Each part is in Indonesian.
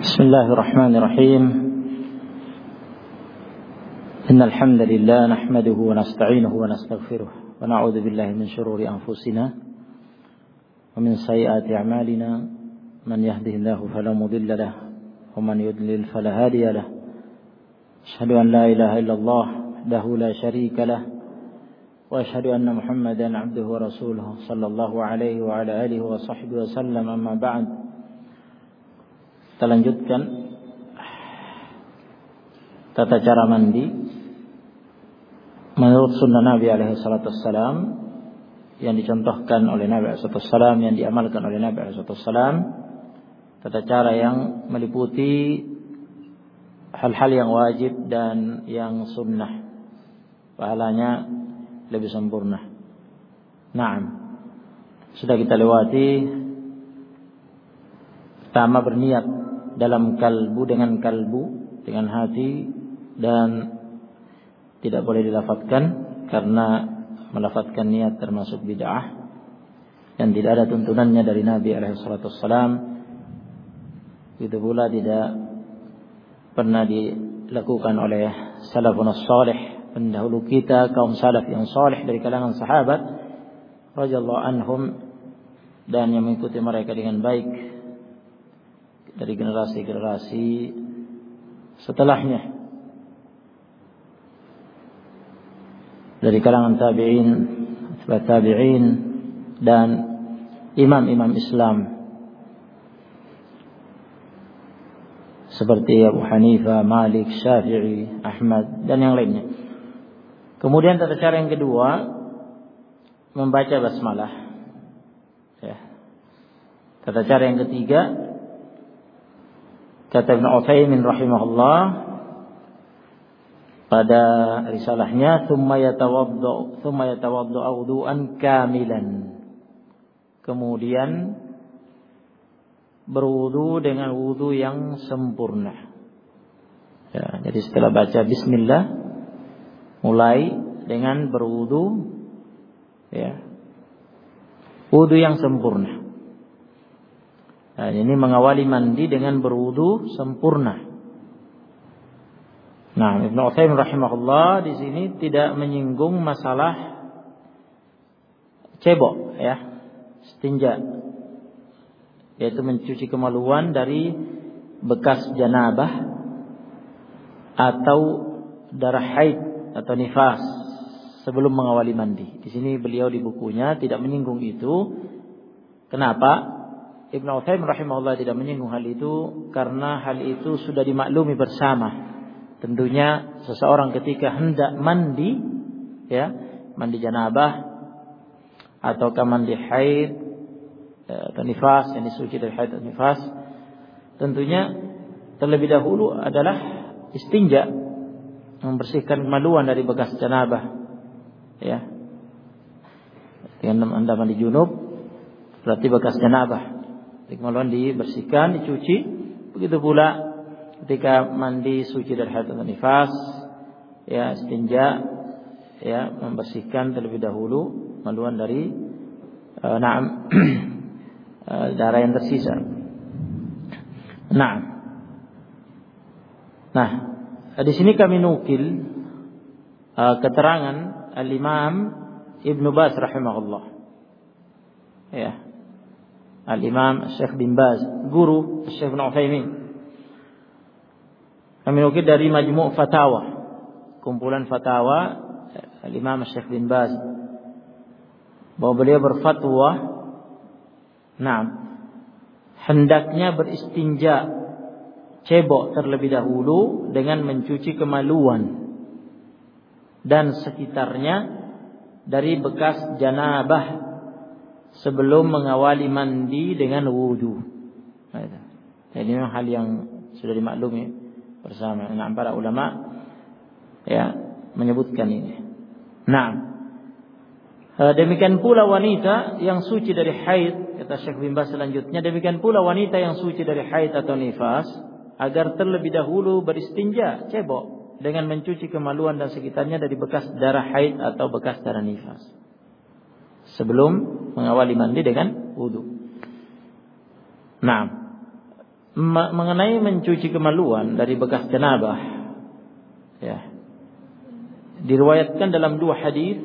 بسم الله الرحمن الرحيم إن الحمد لله نحمده ونستعينه ونستغفره ونعوذ بالله من شرور أنفسنا ومن سيئات أعمالنا من يهده الله فلا مضل له ومن يضلل فلا هادي له أشهد أن لا إله إلا الله وحده لا شريك له وأشهد أن محمدا عبده ورسوله صلى الله عليه وعلى آله وصحبه وسلم. أما بعد, kita lanjutkan tata cara mandi menurut sunnah Nabi alaihi salatu wassalam, yang dicontohkan oleh Nabi alaihi salatu wassalam, yang diamalkan oleh Nabi alaihi salatu wassalam. Tata cara yang meliputi hal-hal yang wajib dan yang sunnah, pahalanya lebih sempurna. Naam, sudah kita lewati. Pertama, berniat dalam kalbu, dengan hati, dan tidak boleh dilafatkan karena melafatkan niat termasuk bid'ah dan tidak ada tuntunannya dari Nabi alaihi salatu wassalam. Itu pula tidak pernah dilakukan oleh salafun salih, pendahulu kita, kaum salaf yang salih dari kalangan sahabat radhiyallahu anhum, dan yang mengikuti mereka dengan baik dari generasi-generasi setelahnya, dari kalangan tabi'in, tabi'in, dan imam-imam Islam seperti Abu Hanifah, Malik, Syafi'i, Ahmad, dan yang lainnya. Kemudian tata cara yang kedua, membaca basmalah. Ya. Tata cara yang ketiga, kata Ibnu Utsaimin rahimahullah pada risalahnya, thumma yatawaddu wudu'an kamilan. Kemudian berwudu dengan wudu yang sempurna. Ya, jadi setelah baca bismillah, mulai dengan berwudu, ya, wudu yang sempurna. Nah, ini mengawali mandi dengan berwudu sempurna. Nah, Ibnu Utsaimin rahimahullah di sini tidak menyinggung masalah cebok, ya, istinja, yaitu mencuci kemaluan dari bekas janabah atau darah haid atau nifas sebelum mengawali mandi. Di sini beliau di bukunya tidak menyinggung itu. Kenapa? Ibnu Utsaimin rahimahullah tidak menyinggung hal itu karena hal itu sudah dimaklumi bersama. Tentunya seseorang ketika hendak mandi, ya, mandi janabah atau mandi haid atau nifas, yang disuci dari haid atau nifas, tentunya terlebih dahulu adalah istinja, membersihkan kemaluan dari bekas janabah. Ya, dengan Anda mandi junub berarti bekas janabah, kemaluan dibersihkan, dicuci. Begitu pula ketika mandi suci dari haid atau nifas, ya, istinja, ya, membersihkan terlebih dahulu kemaluan dari darah yang tersisa. Nah, di sini kami nukil keterangan Al-Imam Ibnu Baz rahimahullah. Ya. Al-Imam Syekh bin Baz, guru Syekh Ibnu Utsaimin. Kami nukil dari Majmu' Fatawa, kumpulan fatwa Al-Imam Syekh bin Baz, bahwa beliau berfatwa, hendaknya beristinja cebok terlebih dahulu dengan mencuci kemaluan dan sekitarnya dari bekas janabah sebelum mengawali mandi dengan wudu. Ini memang hal yang sudah dimaklumi bersama. Para ulama, ya, menyebutkan ini. Demikian pula wanita yang suci dari haid, kata Syekh bin Baz selanjutnya, demikian pula wanita yang suci dari haid atau nifas, agar terlebih dahulu beristinja cebok dengan mencuci kemaluan dan sekitarnya dari bekas darah haid atau bekas darah nifas sebelum mengawali mandi dengan wudu. mengenai mencuci kemaluan dari bekas janabah, ya, diriwayatkan dalam dua hadis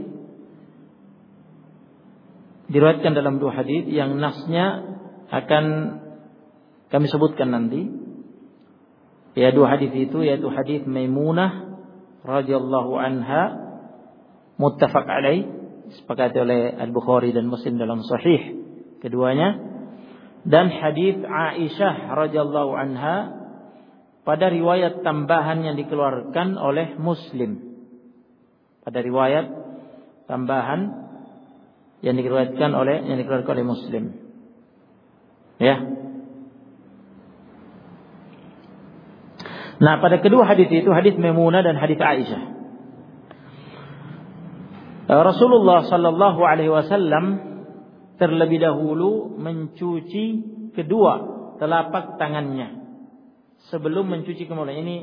yang nasnya akan kami sebutkan nanti. Ya, dua hadis itu yaitu hadis Maimunah radhiyallahu anha muttafaq alaih, disepakati oleh Al-Bukhari dan Muslim dalam sahih keduanya, dan hadis Aisyah radhiyallahu anha pada riwayat tambahan yang dikeluarkan oleh Muslim. Pada riwayat tambahan yang dikeluarkan oleh Muslim. Ya. Nah, pada kedua hadis itu, hadis Maimunah dan hadis Aisyah, Rasulullah sallallahu alaihi wasallam terlebih dahulu mencuci kedua telapak tangannya sebelum mencuci kemaluan. Ini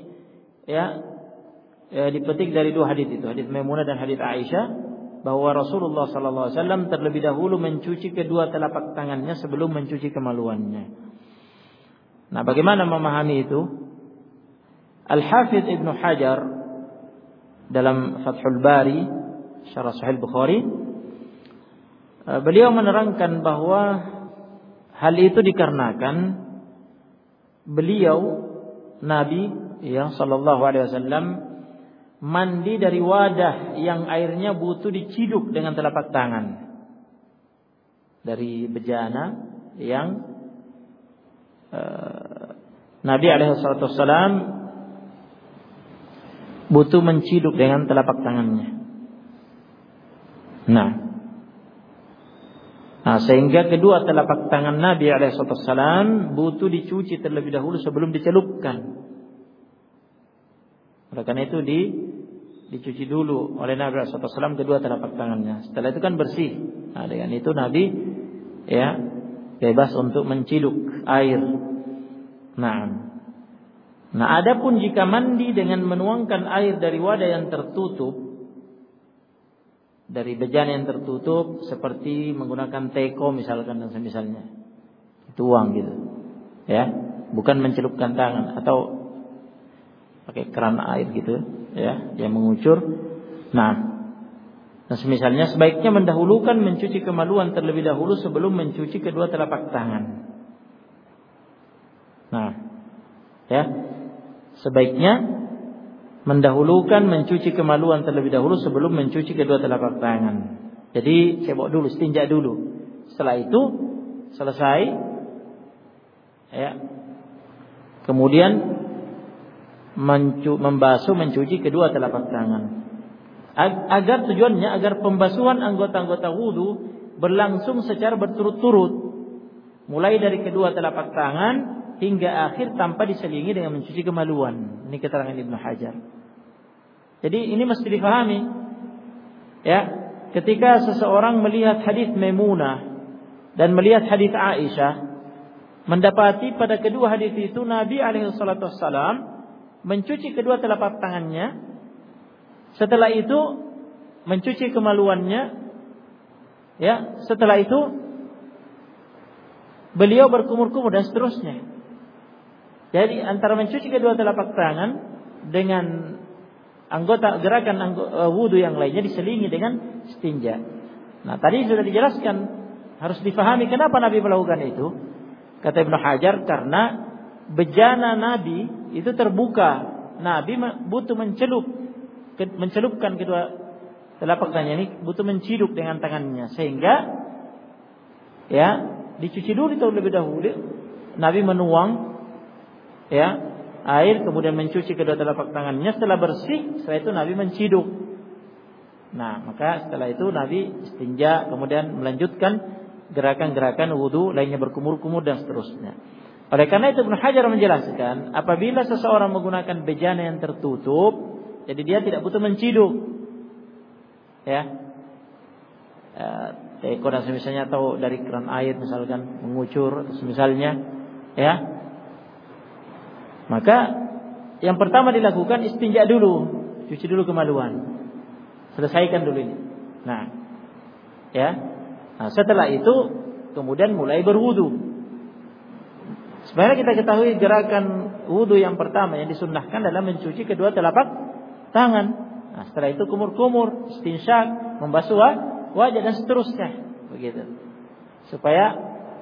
dipetik dari dua hadis itu, hadis Maimunah dan hadis Aisyah, bahwa Rasulullah sallallahu alaihi wasallam terlebih dahulu mencuci kedua telapak tangannya sebelum mencuci kemaluannya. Nah, bagaimana memahami itu? Al-Hafidz Ibnu Hajar dalam Fathul Bari Syarah Sahih Bukhari, beliau menerangkan bahwa hal itu dikarenakan beliau Nabi sallallahu alaihi wasallam mandi dari wadah yang airnya butuh diciduk dengan telapak tangan, dari bejana yang Nabi alaihi wasallam butuh menciduk dengan telapak tangannya. Nah, sehingga kedua telapak tangan Nabi alaihissalam butuh dicuci terlebih dahulu sebelum dicelupkan. Oleh karena itu dicuci dulu oleh Nabi alaihissalam kedua telapak tangannya. Setelah itu kan bersih. Nah, dengan itu Nabi bebas untuk menciduk air. Nah, adapun jika mandi dengan menuangkan air dari wadah yang tertutup, dari bejana yang tertutup, seperti menggunakan teko misalkan dan semisalnya, tuang gitu, ya, bukan mencelupkan tangan atau pakai keran air gitu, ya, yang mengucur. Nah, semisalnya sebaiknya mendahulukan mencuci kemaluan terlebih dahulu sebelum mencuci kedua telapak tangan. Nah, ya, sebaiknya mendahulukan mencuci kemaluan terlebih dahulu sebelum mencuci kedua telapak tangan. Jadi cebok dulu, istinja dulu. Setelah itu selesai, ya, kemudian membasuh, mencuci kedua telapak tangan. Agar tujuannya agar pembasuhan anggota-anggota wudu berlangsung secara berturut-turut, mulai dari kedua telapak tangan hingga akhir tanpa diselingi dengan mencuci kemaluan. Ini keterangan Ibnu Hajar. Jadi ini mesti difahami, ya, ketika seseorang melihat hadis Maimunah dan melihat hadis Aisyah, mendapati pada kedua hadis itu Nabi alaihi salatu wassalam mencuci kedua telapak tangannya, setelah itu mencuci kemaluannya, ya, setelah itu beliau berkumur-kumur dan seterusnya. Jadi antara mencuci kedua telapak tangan dengan gerakan wudu yang lainnya diselingi dengan istinja. Nah, tadi sudah dijelaskan, harus difahami kenapa Nabi melakukan itu. Kata Ibnu Hajar, karena bejana Nabi itu terbuka. Nabi butuh mencelupkan kedua telapak tangannya ini, butuh menciduk dengan tangannya, sehingga ya dicuci dulu terlebih dahulu. Nabi menuang, ya, air, kemudian mencuci kedua telapak tangannya. Setelah bersih, setelah itu Nabi menciduk. Nah, maka setelah itu Nabi istinja, kemudian melanjutkan gerakan-gerakan wudu lainnya, berkumur-kumur dan seterusnya. Oleh karena itu Ibnu Hajar menjelaskan, apabila seseorang menggunakan bejana yang tertutup, jadi dia tidak butuh menciduk, ya, teko dan semisalnya, atau dari keran air misalkan mengucur atau semisalnya, ya, maka yang pertama dilakukan istinja dulu, cuci dulu kemaluan, selesaikan dulu ini. Nah, ya, setelah itu kemudian mulai berwudu. Sebenarnya kita ketahui gerakan wudu yang pertama yang disunnahkan adalah mencuci kedua telapak tangan. Nah, setelah itu kumur-kumur, istinsyak, membasuh wajah dan seterusnya, begitu. Supaya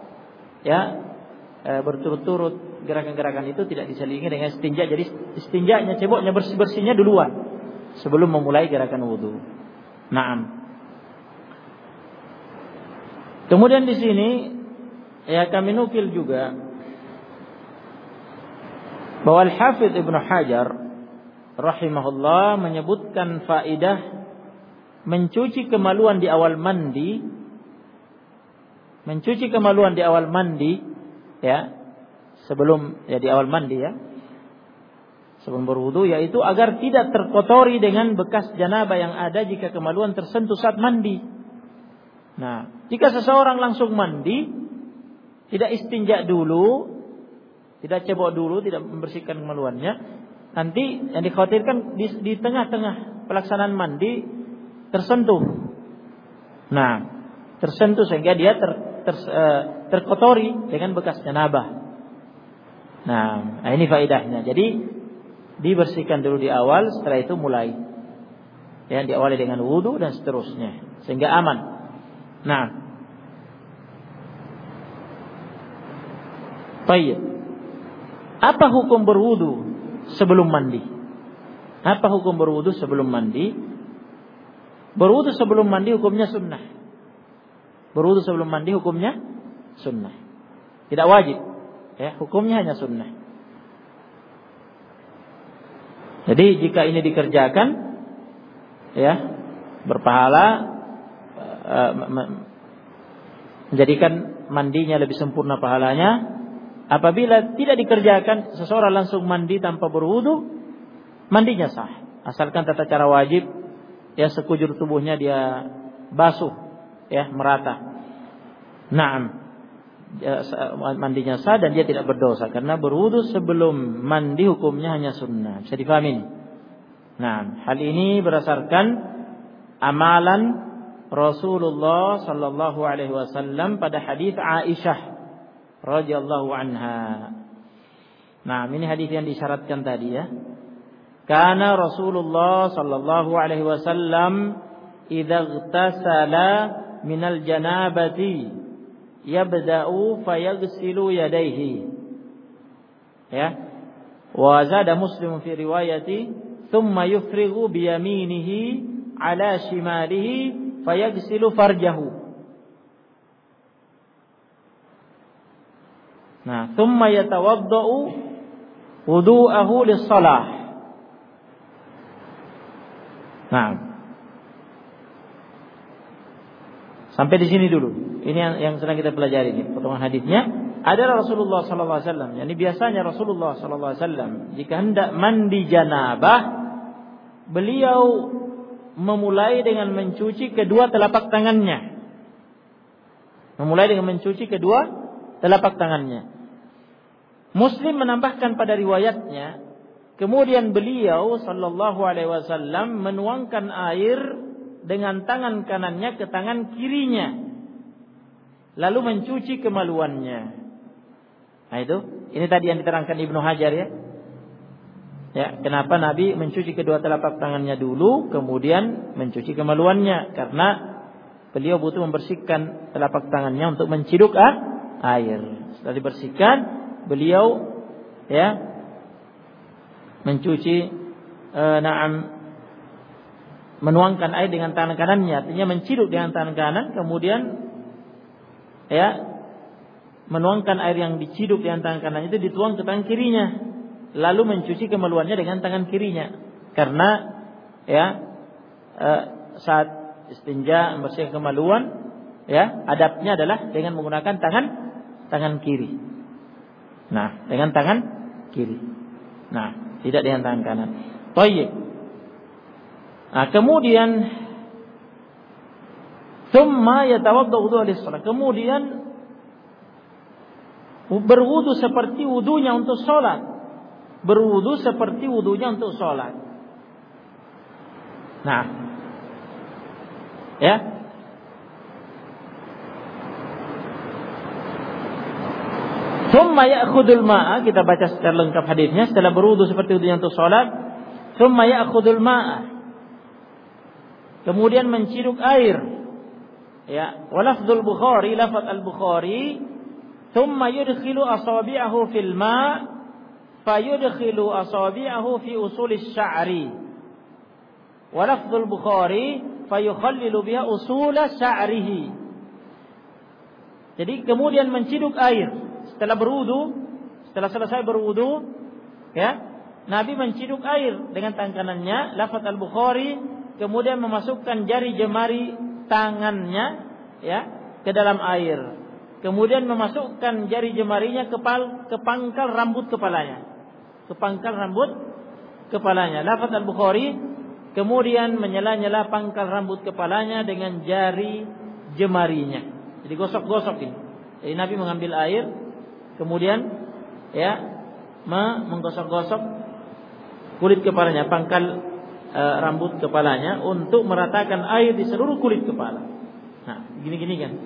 berturut-turut gerakan-gerakan itu tidak diselingi dengan istinja. Jadi istinjanya, ceboknya, bersihnya duluan sebelum memulai gerakan wudu. Naam. Kemudian di sini kami nukil juga bahwa Al-Hafidz Ibnu Hajar rahimahullah menyebutkan faidah mencuci kemaluan di awal mandi. Mencuci kemaluan di awal mandi, sebelum di awal mandi sebelum berwudu, yaitu agar tidak terkotori dengan bekas janabah yang ada jika kemaluan tersentuh saat mandi. Nah, jika seseorang langsung mandi, tidak istinja dulu, tidak cebok dulu, tidak membersihkan kemaluannya, nanti yang dikhawatirkan di tengah-tengah pelaksanaan mandi tersentuh. Nah, tersentuh sehingga dia terkotori dengan bekas janabah. Nah, ini faedahnya. Jadi dibersihkan dulu di awal, setelah itu mulai. Diawali dengan wudu dan seterusnya sehingga aman. Nah, baik. Apa hukum berwudu sebelum mandi? Apa hukum berwudu sebelum mandi? Berwudu sebelum mandi hukumnya sunnah. Berwudu sebelum mandi hukumnya sunnah. Tidak wajib. Hukumnya hanya sunnah. Jadi jika ini dikerjakan, berpahala, menjadikan mandinya lebih sempurna pahalanya. Apabila tidak dikerjakan, seseorang langsung mandi tanpa berwudu, mandinya sah. Asalkan tata cara wajib, sekujur tubuhnya dia basuh, merata. Naam, mandinya sah dan dia tidak berdosa karena berwudu sebelum mandi hukumnya hanya sunnah. Bisa difahami? Nah, hal ini berdasarkan amalan Rasulullah sallallahu alaihi wasallam pada hadis Aisyah radhiyallahu anha. Nah, ini hadis yang disyaratkan tadi Kana Rasulullah sallallahu alaihi wasallam idza ightasala minal janabati yabda'u fayaghsilu yadayhi. Wa zada Muslim fi riwayati thumma yufrighu bi yaminihi ala shimalihi fayaghsilu farjahu. Nah, thumma yatawaddau wudu'ahu lis-shalah. Nah, sampai di sini dulu. Ini yang sedang kita pelajari ini. Potongan hadisnya adalah Rasulullah sallallahu alaihi wasallam. Yani biasanya Rasulullah sallallahu alaihi wasallam jika hendak mandi janabah, beliau memulai dengan mencuci kedua telapak tangannya. Memulai dengan mencuci kedua telapak tangannya. Muslim menambahkan pada riwayatnya, kemudian beliau sallallahu alaihi wasallam menuangkan air dengan tangan kanannya ke tangan kirinya, lalu mencuci kemaluannya. Nah ini tadi yang diterangkan Ibnu Hajar kenapa Nabi mencuci kedua telapak tangannya dulu, kemudian mencuci kemaluannya, karena beliau butuh membersihkan telapak tangannya untuk menciduk air. Setelah dibersihkan, beliau mencuci menuangkan air dengan tangan kanannya, artinya menciduk dengan tangan kanan, kemudian menuangkan air yang diciduk dengan tangan kanan itu dituang ke tangan kirinya, lalu mencuci kemaluannya dengan tangan kirinya, karena saat istinja membersihkan kemaluan, adabnya adalah dengan menggunakan tangan kiri. Nah, dengan tangan kiri. Nah, tidak dengan tangan kanan. Baik. Nah, kemudian thumma yatawadda wudu lis-shalah. Kemudian berwudu seperti wudunya untuk salat. Berwudu seperti wudunya untuk salat. Nah, Thumma ya'khudul ma'a, kita baca secara lengkap hadisnya, setelah berwudu seperti wudunya untuk salat, thumma ya'khudul ma'a, kemudian menciduk air. Ya, walafdzul Bukhari, lafaz al-Bukhari, thumma yudkhilu asabi'ahu fil ma' fayudkhilu asabi'ahu fi usulis sya'ri. Walafdzul Bukhari fayukhallilu biha usula sya'rihi. Jadi kemudian menciduk air setelah berwudu, setelah selesai berwudu, ya, Nabi menciduk air dengan tangan kanannya, lafaz al-Bukhari, kemudian memasukkan jari jemari tangannya, ya, ke dalam air. Kemudian memasukkan jari jemarinya ke pangkal rambut kepalanya. Ke pangkal rambut kepalanya. Lafaz al-Bukhari, kemudian menyela-nyela pangkal rambut kepalanya dengan jari jemarinya. Jadi gosok-gosok ini. Jadi Nabi mengambil air, kemudian ya menggosok-gosok kulit kepalanya, pangkal rambut kepalanya untuk meratakan air di seluruh kulit kepala. Nah, gini-gini kan,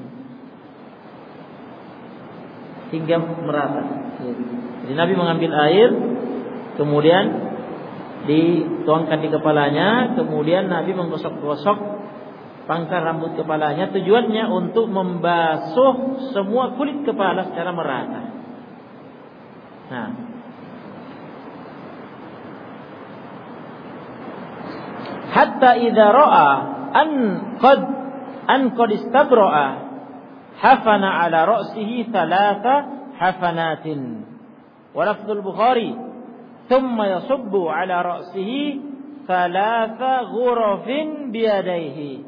hingga merata. Jadi Nabi mengambil air, kemudian dituangkan di kepalanya, kemudian Nabi menggosok-gosok pangkal rambut kepalanya, tujuannya untuk membasuh semua kulit kepala secara merata. Nah, hatta idza ra'a an qad istabra'a hafana ala ra'sihi thalatha hafanatin. Wa lafdzul Bukhari thumma yasubbu ala ra'sihi thalatha ghurafin biyadayhi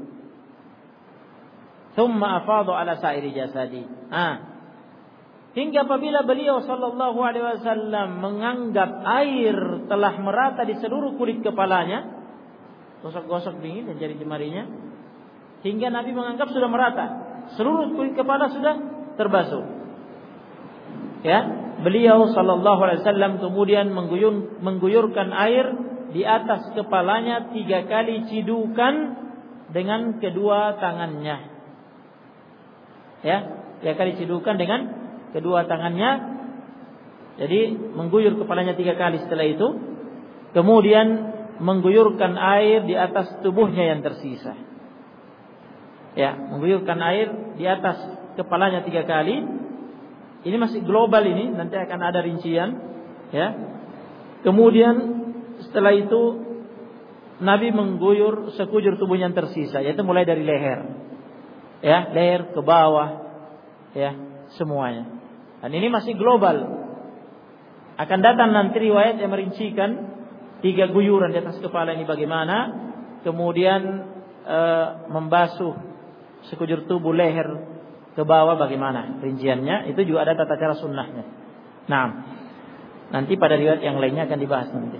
thumma afadha ala sa'iri jasadi. Hingga apabila beliau sallallahu alaihi wasallam menganggap air telah merata di seluruh kulit kepalanya, gosok-gosok dingin dan jari jemarinya, hingga Nabi menganggap sudah merata, seluruh kulit kepala sudah terbasuh. Ya, beliau sallallahu alaihi wasallam kemudian mengguyurkan air di atas kepalanya 3 kali cidukan dengan kedua tangannya. Ya, 3 kali cidukan dengan kedua tangannya. Jadi mengguyur kepalanya 3 kali setelah itu, kemudian mengguyurkan air di atas tubuhnya yang tersisa. Ya, mengguyurkan air di atas kepalanya 3 kali. Ini masih global ini, nanti akan ada rincian. Ya. Kemudian setelah itu Nabi mengguyur sekujur tubuh yang tersisa, yaitu mulai dari leher, ya, leher ke bawah, ya, semuanya. Dan ini masih global. Akan datang nanti riwayat yang merincikan 3 guyuran di atas kepala ini bagaimana, kemudian membasuh sekujur tubuh leher ke bawah bagaimana rinciannya, itu juga ada tata cara sunnahnya. Nah, nanti pada riwayat yang lainnya akan dibahas nanti.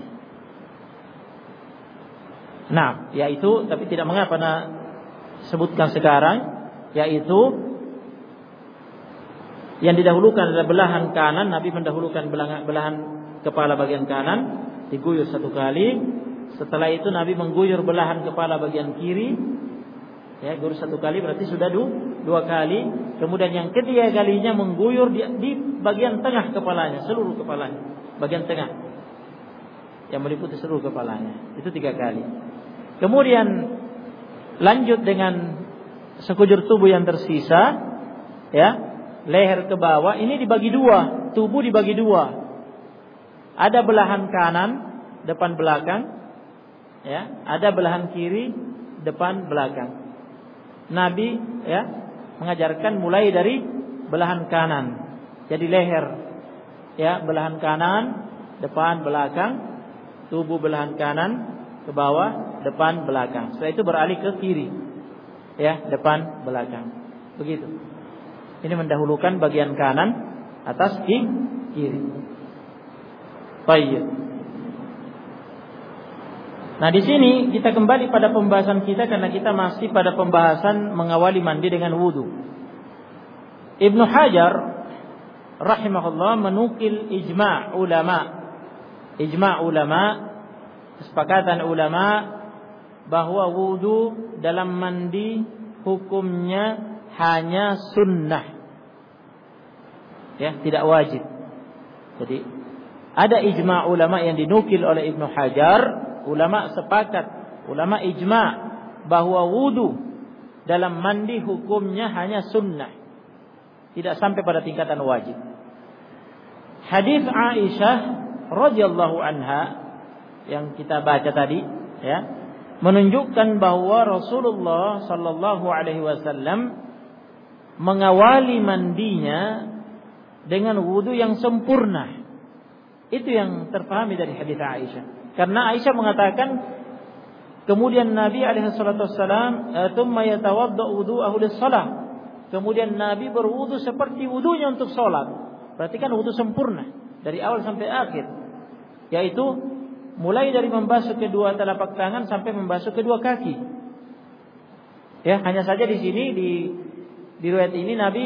Nah, yaitu, tapi tidak mengapa sebutkan sekarang, yaitu yang didahulukan adalah belahan kanan. Nabi mendahulukan belahan kepala bagian kanan, diguyur 1 kali. Setelah itu Nabi mengguyur belahan kepala bagian kiri, ya, guyur 1 kali berarti sudah 2 kali. Kemudian yang ketiga kalinya mengguyur di bagian tengah kepalanya, seluruh kepalanya, bagian tengah yang meliputi seluruh kepalanya, itu 3 kali. Kemudian lanjut dengan sekujur tubuh yang tersisa, ya, leher ke bawah. Ini dibagi 2, tubuh dibagi 2. Ada belahan kanan, depan belakang, ya, ada belahan kiri, depan belakang. Nabi, ya, mengajarkan mulai dari belahan kanan. Jadi leher, ya, belahan kanan, depan belakang, tubuh belahan kanan ke bawah, depan belakang. Setelah itu beralih ke kiri, ya, depan belakang. Begitu. Ini mendahulukan bagian kanan atas kiri. Baik. Nah, di sini kita kembali pada pembahasan kita, karena kita masih pada pembahasan mengawali mandi dengan wudu. Ibnu Hajar rahimahullah menukil ijma' ulama, kesepakatan ulama bahwa wudu dalam mandi hukumnya hanya sunnah. Ya, tidak wajib. Jadi ada ijma' ulama yang dinukil oleh Ibnu Hajar, ulama sepakat, ulama ijma' bahwa wudu dalam mandi hukumnya hanya sunnah, tidak sampai pada tingkatan wajib. Hadis Aisyah radhiyallahu anha yang kita baca tadi, ya, menunjukkan bahwa Rasulullah sallallahu alaihi wasallam mengawali mandinya dengan wudu yang sempurna. Itu yang terpahami dari hadis Aisyah. Karena Aisyah mengatakan, kemudian Nabi alaihi salatu wassalam tsumma yatawaddau wudu'ahu lis-shalah. Kemudian Nabi berwudu seperti wudunya untuk salat. Berarti kan wudu sempurna dari awal sampai akhir. Yaitu mulai dari membasuh kedua telapak tangan sampai membasuh kedua kaki. Ya, hanya saja di sini di riwayat ini Nabi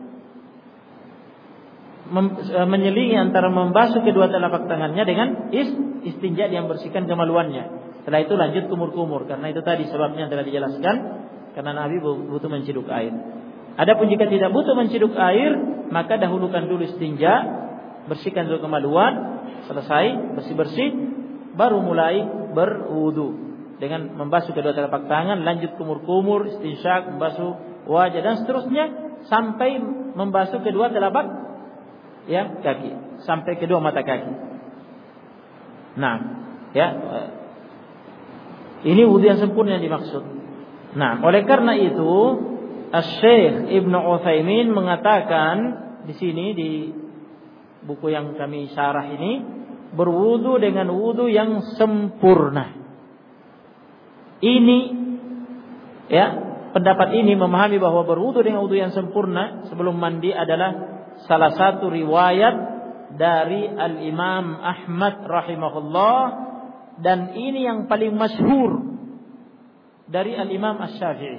menyelingi antara membasuh kedua telapak tangannya dengan istinja, yang bersihkan kemaluannya. Setelah itu lanjut kumur-kumur, karena itu tadi sebabnya telah dijelaskan, karena Nabi butuh menciduk air. Adapun jika tidak butuh menciduk air, maka dahulukan dulu istinja, bersihkan dulu kemaluan, selesai bersih-bersih, baru mulai berwudu dengan membasuh kedua telapak tangan, lanjut kumur-kumur, istinsyak, membasuh wajah dan seterusnya sampai membasuh kedua telapak ya kaki, sampai kedua mata kaki. Nah, ya, ini wudu yang sempurna yang dimaksud. Nah, oleh karena itu Asy-Syaikh Ibnu Utsaimin mengatakan di sini di buku yang kami syarah ini, berwudu dengan wudu yang sempurna. Ini ya, pendapat ini memahami bahwa berwudu dengan wudu yang sempurna sebelum mandi adalah salah satu riwayat dari Al-Imam Ahmad rahimahullah, dan ini yang paling masyhur dari Al-Imam Asy-Syafi'i.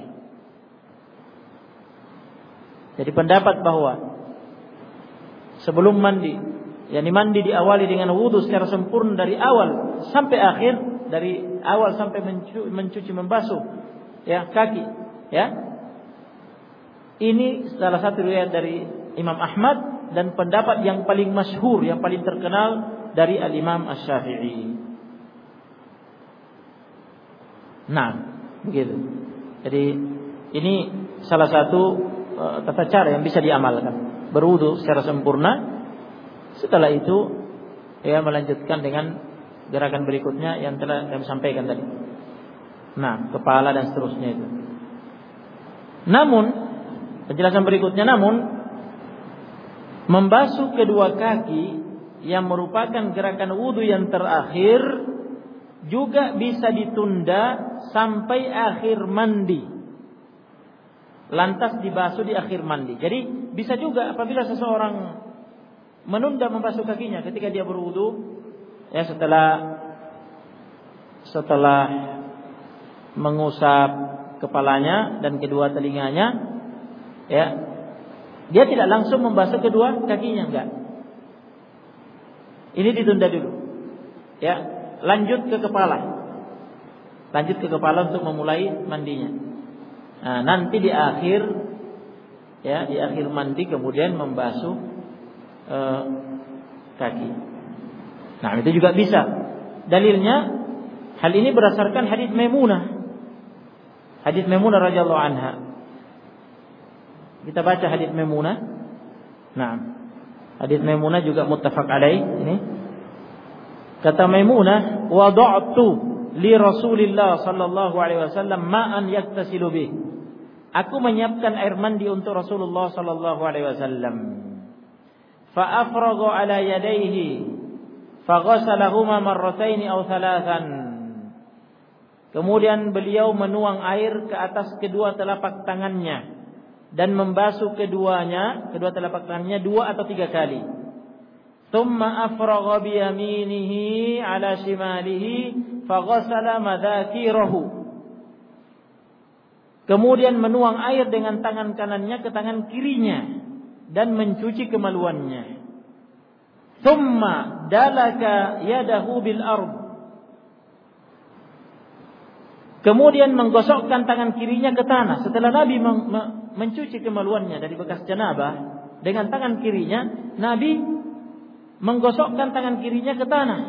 Jadi pendapat bahwa sebelum mandi, yakni mandi diawali dengan wudu secara sempurna dari awal sampai akhir, dari awal sampai mencuci membasuh ya kaki, ya. Ini salah satu riwayat dari Imam Ahmad dan pendapat yang paling masyhur, yang paling terkenal dari Al-Imam Asy-Syafi'i. Nah, begitu. Jadi ini salah satu tata cara yang bisa diamalkan. Berwudu secara sempurna. Setelah itu ya melanjutkan dengan gerakan berikutnya yang telah kami sampaikan tadi. Nah, kepala dan seterusnya itu. Namun penjelasan berikutnya, membasuh kedua kaki yang merupakan gerakan wudu yang terakhir juga bisa ditunda sampai akhir mandi, lantas dibasuh di akhir mandi. Jadi bisa juga apabila seseorang menunda membasuh kakinya ketika dia berwudu, ya setelah mengusap kepalanya dan kedua telinganya, ya, dia tidak langsung membasuh kedua kakinya, enggak. Ini ditunda dulu. Ya, lanjut ke kepala. Lanjut ke kepala untuk memulai mandinya. Nah, nanti di akhir mandi kemudian membasuh kaki. Nah, itu juga bisa. Dalilnya hal ini berdasarkan hadis Maimunah. Hadis Maimunah radhiyallahu anha. Kita baca hadis Maimunah. Nah, hadis Maimunah juga muttafaq alaih ini. Kata Maimunah, "Wada'tu li Rasulillah sallallahu alaihi wasallam ma'an yaktasilu bih." Aku menyiapkan air mandi untuk Rasulullah sallallahu alaihi wasallam. Fa afragha ala yadayhi fa ghasalahuma marratayn aw thalathan. Kemudian beliau menuang air ke atas kedua telapak tangannya dan membasuh kedua telapak tangannya 2 atau 3 kali. Thumma afragha bi yaminihi ala shimalihi fa ghasala madakirahu. Kemudian menuang air dengan tangan kanannya ke tangan kirinya dan mencuci kemaluannya. Thumma dalaka yadahu bil ard. Kemudian menggosokkan tangan kirinya ke tanah. Setelah Nabi mencuci kemaluannya dari bekas janabah, Dengan tangan kirinya Nabi menggosokkan tangan kirinya ke tanah.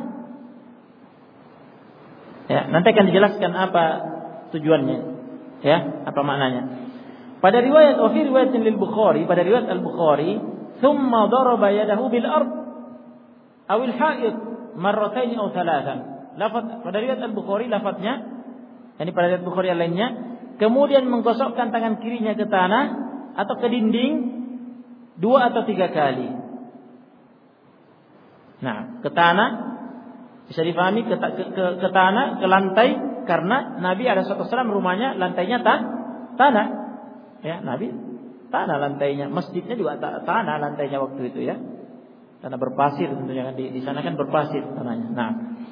Ya, nanti akan dijelaskan apa tujuannya, ya, apa maknanya. Pada riwayat fi riwayatin lil Bukhari, pada riwayat Al-Bukhari, "Tsumma daraba yadahu bil ard aw al ha'id marratayn aw thalathan." Lafaz pada riwayat Al-Bukhari lafaznya, yani pada riwayat Bukhari yang lainnya, kemudian menggosokkan tangan kirinya ke tanah atau ke dinding 2 atau 3 kali. Nah, ke tanah bisa difahami ke tanah, ke lantai, karena Nabi SAW rumahnya lantainya tanah. Ya, Nabi tanah lantainya, masjidnya juga tanah lantainya waktu itu, ya. Tanah berpasir tentunya, kan di sana kan berpasir tanahnya. Nah,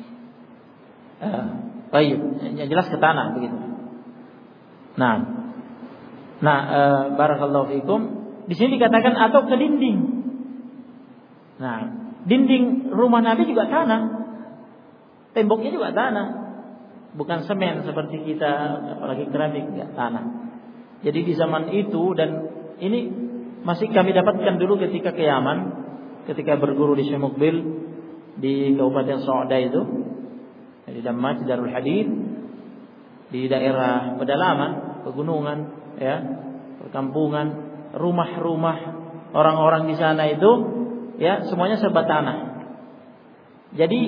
baik, yang jelas ke tanah begitu. Nah, barakallahu fikum. Di sini dikatakan atau ke dinding. Nah, dinding rumah Nabi juga tanah, temboknya juga tanah, bukan semen seperti kita, apalagi keramik, ya, tanah. Jadi di zaman itu, dan ini masih kami dapatkan dulu ketika ke Yaman, ketika berguru di Syekh Muqbil di Kabupaten Sa'da itu, di Damaj, Darul Hadith, di daerah pedalaman, pegunungan, ya, perkampungan, rumah-rumah orang-orang di sana itu, ya, semuanya serba tanah. Jadi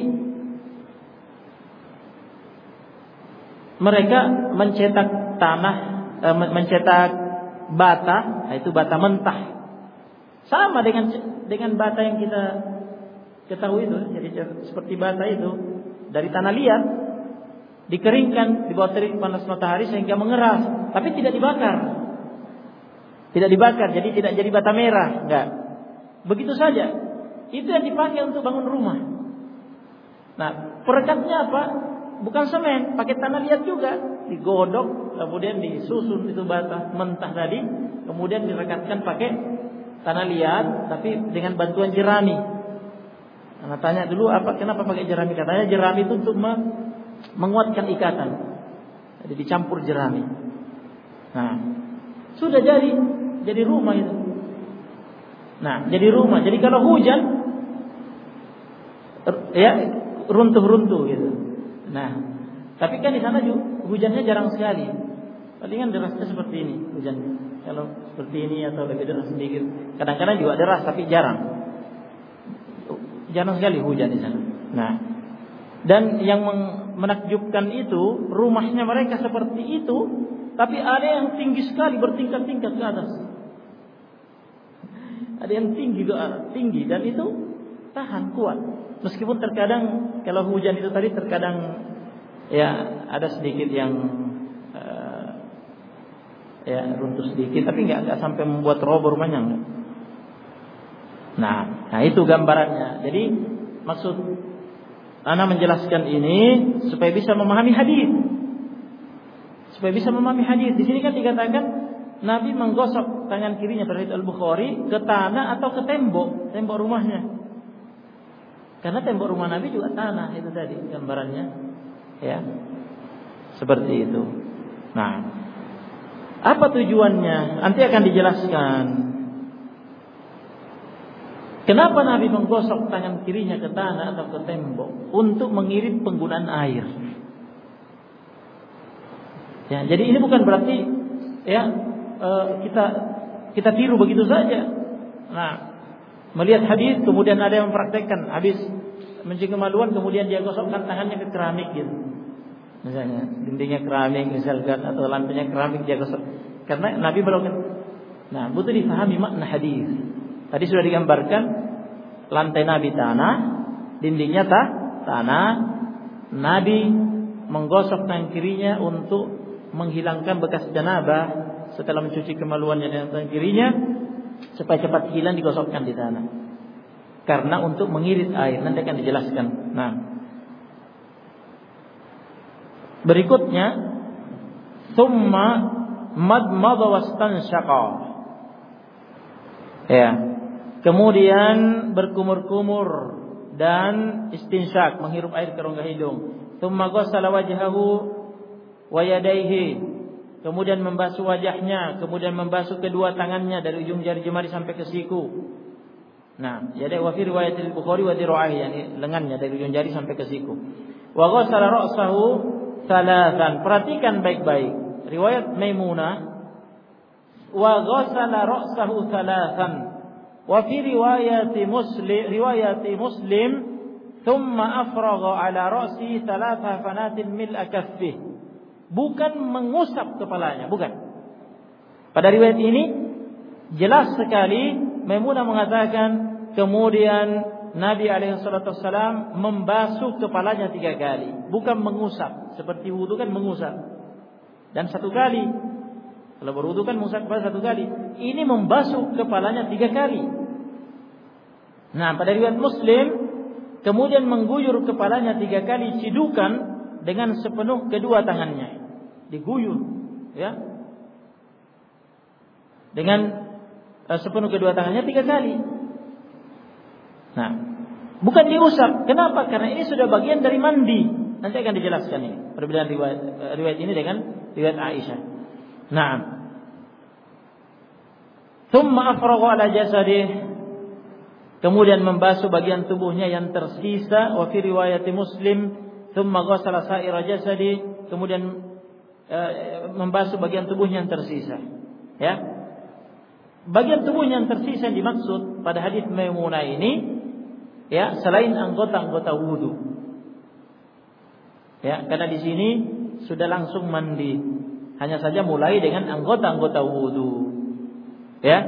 mereka mencetak tanah, mencetak bata, itu bata mentah, sama dengan bata yang kita ketahui itu. Jadi seperti bata itu dari tanah liat, dikeringkan di bawah terik panas matahari sehingga mengeras, tapi tidak dibakar. Tidak dibakar, jadi tidak jadi bata merah, enggak. Begitu saja. Itu yang dipakai untuk bangun rumah. Nah, perekatnya apa? Bukan semen, pakai tanah liat juga, digodok, kemudian disusun itu bata mentah tadi, kemudian direkatkan pakai tanah liat, tapi dengan bantuan jerami. Nah, tanya dulu kenapa pakai jerami? Katanya jerami itu untuk menguatkan ikatan. Jadi dicampur jerami. Nah, sudah jadi rumah itu. Nah, jadi rumah. Jadi kalau hujan, ya, runtuh-runtuh gitu. Nah, tapi kan di sana juga hujannya jarang sekali. Palingan derasnya seperti ini hujannya. Kalau seperti ini atau lebih deras sedikit. Kadang-kadang juga deras tapi jarang. Jarang sekali hujan di sana. Nah, dan yang menakjubkan itu, rumahnya mereka seperti itu, tapi ada yang tinggi sekali, bertingkat-tingkat ke atas. Ada yang tinggi dan itu tahan, kuat. Meskipun terkadang kalau hujan itu tadi terkadang, ya, ada sedikit yang ya, runtuh sedikit, tapi nggak sampai membuat roboh rumahnya, enggak. Nah itu gambarannya. Jadi maksud ana menjelaskan ini supaya bisa memahami hadis. Supaya bisa memahami hadis. Di sini kan dikatakan Nabi menggosok tangan kirinya pada riwayat Al-Bukhari ke tanah atau ke tembok rumahnya. Karena tembok rumah Nabi juga tanah, itu tadi gambarannya, ya. Seperti itu. Nah, apa tujuannya? Nanti akan dijelaskan. Kenapa Nabi menggosok tangan kirinya ke tanah atau ke tembok? Untuk mengirit penggunaan air. Ya, jadi ini bukan berarti, ya, kita tiru begitu saja. Nah, melihat hadis kemudian ada yang mempraktekkan, habis mencegah kemaluan kemudian dia gosokkan tangannya ke keramik gitu. Misalnya dindingnya keramik misalkan, atau lantainya keramik dia gosok. Karena Nabi melakukan. Nah, butuh difahami makna hadis. Tadi sudah digambarkan lantai Nabi tanah, dindingnya tanah. Nabi menggosok tangan kirinya untuk menghilangkan bekas janabah setelah mencuci kemaluannya dengan tangan kirinya, supaya cepat hilang, digosokkan di tanah. Karena untuk mengirit air, nanti akan dijelaskan. Nah, berikutnya, thumma madmada wastanshaqa. Ya. Kemudian berkumur-kumur dan istinsyak, menghirup air ke rongga hidung. Thumma ghassala wajhahu wa yadayhi. kemudian membasuh wajahnya, kemudian membasuh kedua tangannya dari ujung jari jemari sampai ke siku. Nah, jadi wa fi riwayat al-Bukhari wa dira'ih, yani lengannya dari ujung jari sampai ke siku. Wa ghassala ra'sahu thalathan. Perhatikan baik-baik. Riwayat Maimunah, wa ghassala ra'sahu thalathan. Wa fi riwayat Muslim, thumma afragha ala ra'si thalatha fanatin mil'a kaffih. Bukan mengusap kepalanya, bukan. Pada riwayat ini jelas sekali Maimunah mengatakan kemudian Nabi SAW membasuh kepalanya 3 kali, bukan mengusap. Seperti wudu kan mengusap dan 1 kali. Kalau berwudu kan mengusap kepala 1 kali. Ini membasuh kepalanya 3 kali. Nah, pada riwayat Muslim kemudian mengguyur kepalanya 3 kali cidukan dengan sepenuh kedua tangannya. Diguyur, ya. Dengan sepenuh kedua tangannya 3 kali. Nah, bukan diusap. Kenapa? Karena ini sudah bagian dari mandi. Nanti akan dijelaskan ini perbedaan riwayat ini dengan riwayat Aisyah. Naam. Thumma afragha ala jasadih. Kemudian membasuh bagian tubuhnya yang tersisa. Wa fi riwayat Muslim, thumma ghassala sa'ira jasadi. Kemudian membasuh bagian tubuhnya yang tersisa. Ya. Bagian tubuh yang tersisa yang dimaksud pada hadis Maimunah ini, ya, selain anggota-anggota wudu. Ya, karena di sini sudah langsung mandi. Hanya saja mulai dengan anggota-anggota wudu. Ya.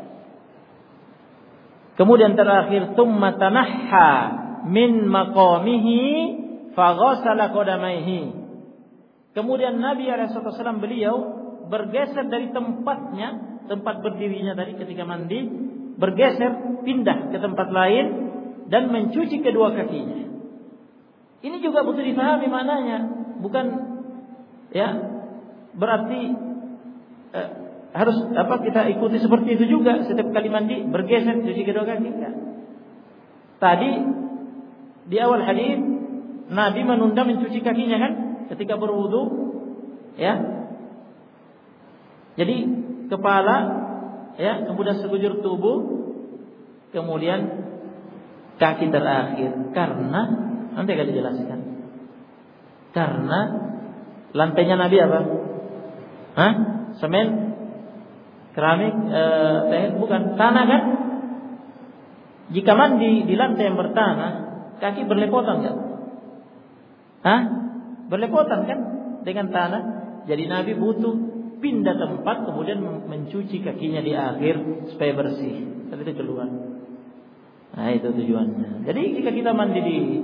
Kemudian terakhir tsumma tanahha min maqamihi fa ghassala qadamaihi. Kemudian Nabi SAW beliau bergeser dari tempatnya, tempat berdirinya tadi ketika mandi, bergeser, pindah ke tempat lain dan mencuci kedua kakinya. Ini juga butuh dipahami maknanya, bukan ya berarti harus kita ikuti seperti itu juga setiap kali mandi bergeser cuci kedua kaki. Enggak. Tadi di awal hadis Nabi menunda mencuci kakinya kan ketika berwudu, ya. Jadi kepala, ya, kemudian sekujur tubuh, kemudian kaki terakhir. Karena nanti akan dijelaskan. Karena lantainya Nabi apa? Hah? Semen, keramik, bukan tanah kan? Jika mandi di lantai yang bertanah, kaki berlepotan enggak? Hah? Berlepotan kan dengan tanah. Jadi Nabi butuh pindah tempat kemudian mencuci kakinya di akhir supaya bersih. Setelah itu keluar. Nah, itu tujuannya. Jadi jika kita mandi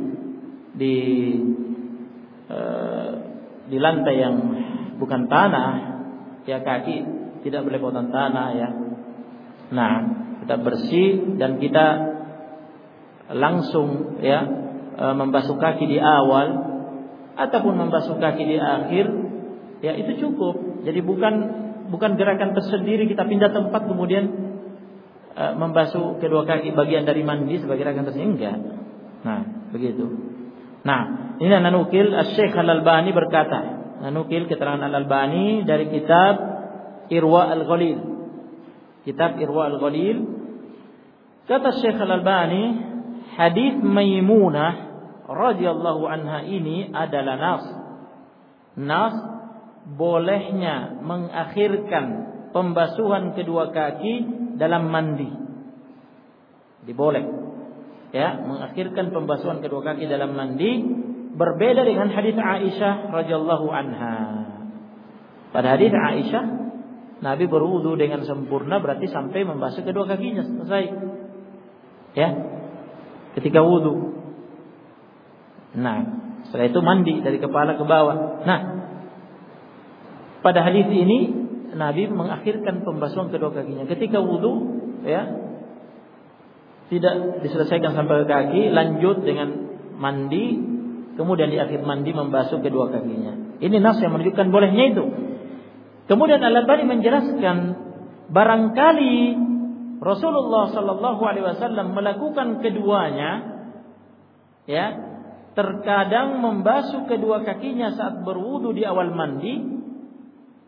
di lantai yang bukan tanah, ya kaki tidak berlepotan tanah, ya. Nah, kita bersih dan kita langsung, ya, membasuh kaki di awal ataupun membasuh kaki di akhir, ya itu cukup. Jadi bukan gerakan tersendiri kita pindah tempat kemudian membasuh kedua kaki bagian dari mandi sebagai gerakan tersendiri, enggak. Nah, begitu. Nah, ini nanukil Syekh Al-Albani berkata, nanukil keterangan Al-Albani dari kitab Irwa Al-Ghalil. Kitab Irwa Al-Ghalil, kata Syekh Al-Albani, hadis Maimunah radhiyallahu anha ini adalah nas bolehnya mengakhirkan pembasuhan kedua kaki dalam mandi. Diboleh, ya, mengakhirkan pembasuhan kedua kaki dalam mandi, berbeda dengan hadis Aisyah radhiyallahu anha. Pada hadis Aisyah, Nabi berwudu dengan sempurna, berarti sampai membasuh kedua kakinya selesai. Ya. Ketika wudu. Nah, setelah itu mandi dari kepala ke bawah. Nah, pada hadis ini Nabi mengakhirkan pembasuhan kedua kakinya. Ketika wudu, ya, tidak diselesaikan sampai ke kaki, lanjut dengan mandi, kemudian di akhir mandi membasuh kedua kakinya. Ini nas yang menunjukkan bolehnya itu. Kemudian Al-Albani menjelaskan, barangkali Rasulullah sallallahu alaihi wasallam melakukan keduanya, ya, terkadang membasuh kedua kakinya saat berwudu di awal mandi,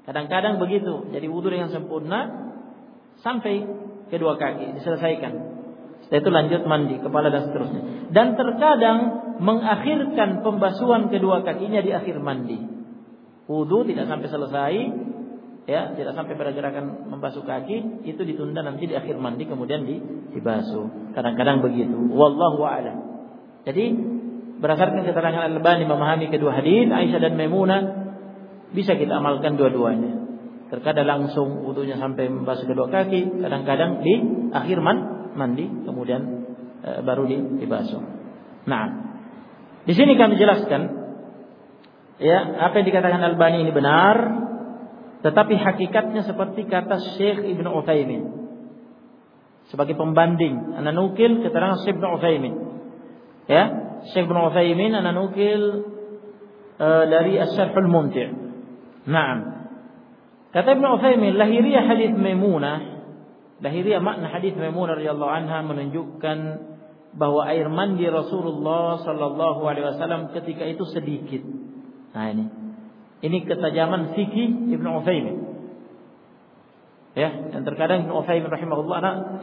Kadang-kadang begitu. Jadi wudu dengan sempurna sampai kedua kaki diselesaikan. Setelah itu lanjut mandi kepala dan seterusnya. Dan terkadang mengakhirkan pembasuhan kedua kakinya di akhir mandi. Wudu tidak sampai selesai, ya, tidak sampai pada gerakan membasuh kaki, itu ditunda nanti di akhir mandi kemudian dibasuh. Kadang-kadang begitu. Wallahu a'lam. Jadi berdasarkan keterangan Al-Albani memahami kedua hadis Aisyah dan Maimunah, bisa kita amalkan dua-duanya. Terkadang langsung wudunya sampai membasuh kedua kaki, kadang-kadang di akhir mandi kemudian baru dibasuh. Nah, di sini kami jelaskan, ya, apa yang dikatakan Al-Albani ini benar, tetapi hakikatnya seperti kata Syekh Ibnu Utsaimin. Sebagai pembanding, ana nukil keterangan Syekh Ibnu Utsaimin. Ya, Syekh Ibnu Utsaimin ana nukil dari Asy-Syarhul Mumti'. Naam. Kata Ibnu Utsaimin, lahiriah hadis Maimunah, lahiriah makna hadis Maimunah radhiyallahu anha menunjukkan bahwa air mandi Rasulullah sallallahu alaihi wasallam ketika itu sedikit. Nah, ini ketajaman fikih Ibnu Utsaimin. Ya, dan terkadang Ibnu Utsaimin rahimahullah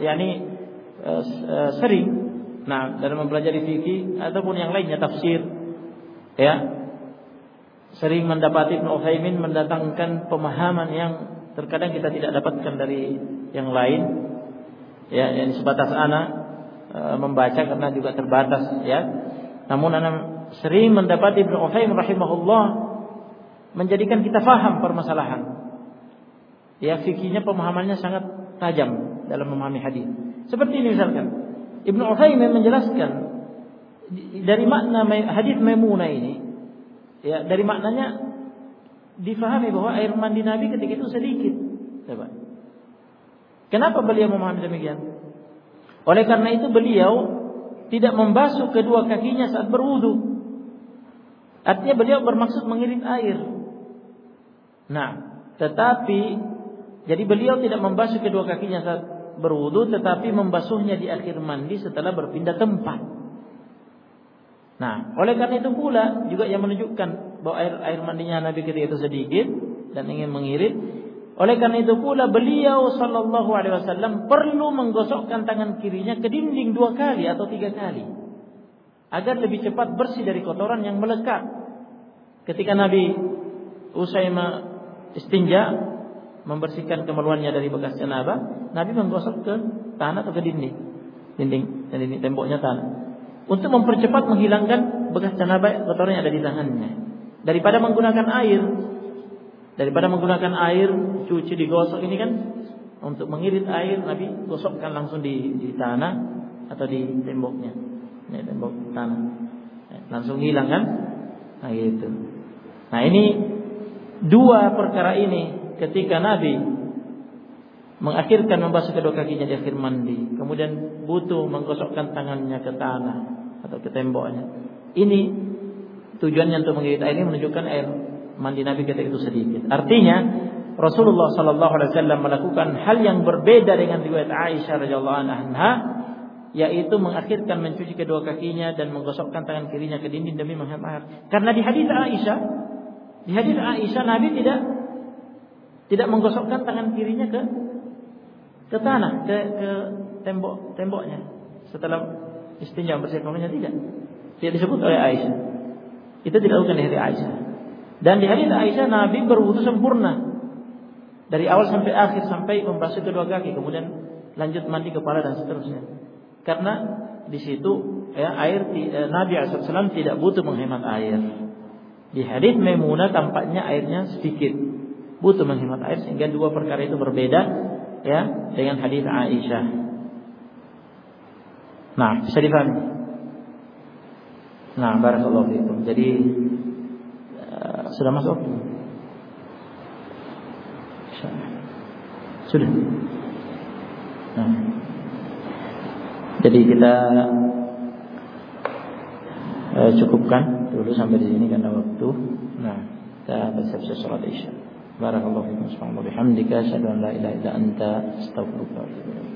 sering dalam mempelajari fikih ataupun yang lainnya tafsir, ya, sering mendapati Ibnu Utsaimin mendatangkan pemahaman yang terkadang kita tidak dapatkan dari yang lain. Ya, yang sebatas membaca karena juga terbatas, ya. Namun sering mendapati Ibnu Utsaimin rahimahullah menjadikan kita faham permasalahan. Ya, fikihnya pemahamannya sangat tajam dalam memahami hadis. Seperti ini misalkan, Ibnu Utsaimin menjelaskan dari makna hadis Maimunah ini. Ya, dari maknanya difahami bahwa air mandi Nabi ketika itu sedikit. Coba. Kenapa beliau memahami demikian? Oleh karena itu beliau tidak membasuh kedua kakinya saat berwudu. Artinya beliau bermaksud mengirit air. Nah, tetapi jadi beliau tidak membasuh kedua kakinya saat berwudu, tetapi membasuhnya di akhir mandi setelah berpindah tempat. Nah, oleh karena itu pula juga yang menunjukkan bahwa air mandinya Nabi ketika itu sedikit dan ingin mengirit. Oleh karena itu pula beliau sallallahu alaihi wasallam perlu menggosokkan tangan kirinya ke dinding 2 kali atau 3 kali agar lebih cepat bersih dari kotoran yang melekat. Ketika Nabi usai istinja, membersihkan kemaluannya dari bekas janabah, Nabi menggosok ke tanah atau ke dinding temboknya tanah, untuk mempercepat menghilangkan bekas janabah kotoran yang ada di tangannya. Daripada menggunakan air cuci digosok, ini kan untuk mengirit air Nabi gosokkan langsung di tanah atau di temboknya. Ini tembok tanah. Langsung hilang kan? Nah, gitu. Nah, ini dua perkara ini ketika Nabi mengakhirkan membasuh kedua kakinya di akhir mandi, kemudian butuh menggosokkan tangannya ke tanah atau ke temboknya. Ini tujuannya untuk mengirit air ini menunjukkan air mandi Nabi ketika itu sedikit. Artinya Rasulullah sallallahu alaihi wasallam melakukan hal yang berbeda dengan riwayat Aisyah radhiyallahu anha, yaitu mengakhirkan mencuci kedua kakinya dan menggosokkan tangan kirinya ke dinding demi menghemat air. Karena di hadis Aisyah Nabi tidak menggosokkan tangan kirinya ke tanah, ke temboknya setelah istinja bersih kemaluannya, tidak disebut oleh Aisyah. Itu tidak bukan dari Aisyah. Dan di hadis Aisyah Nabi berwudu sempurna dari awal sampai akhir, sampai membasuh kedua kaki, kemudian lanjut mandi kepala dan seterusnya. Karena di situ Nabi SAW tidak butuh menghemat air. Di hadis Maimunah tampaknya airnya sedikit, butuh menghemat air, sehingga dua perkara itu berbeda, ya, dengan hadis Aisyah. Nah, bisa dipahami. Nah, barakallahu fiikum. Jadi sudah masuk? Sudah. Nah, jadi kita cukupkan dulu sampai di sini karena waktu. Nah, kita bersiap-siap salat Isya. Barakallahu fiikum. Subhanallah bihamdika asyhadu an la ilaha illa anta astaghfiruka wa atubu ilaik.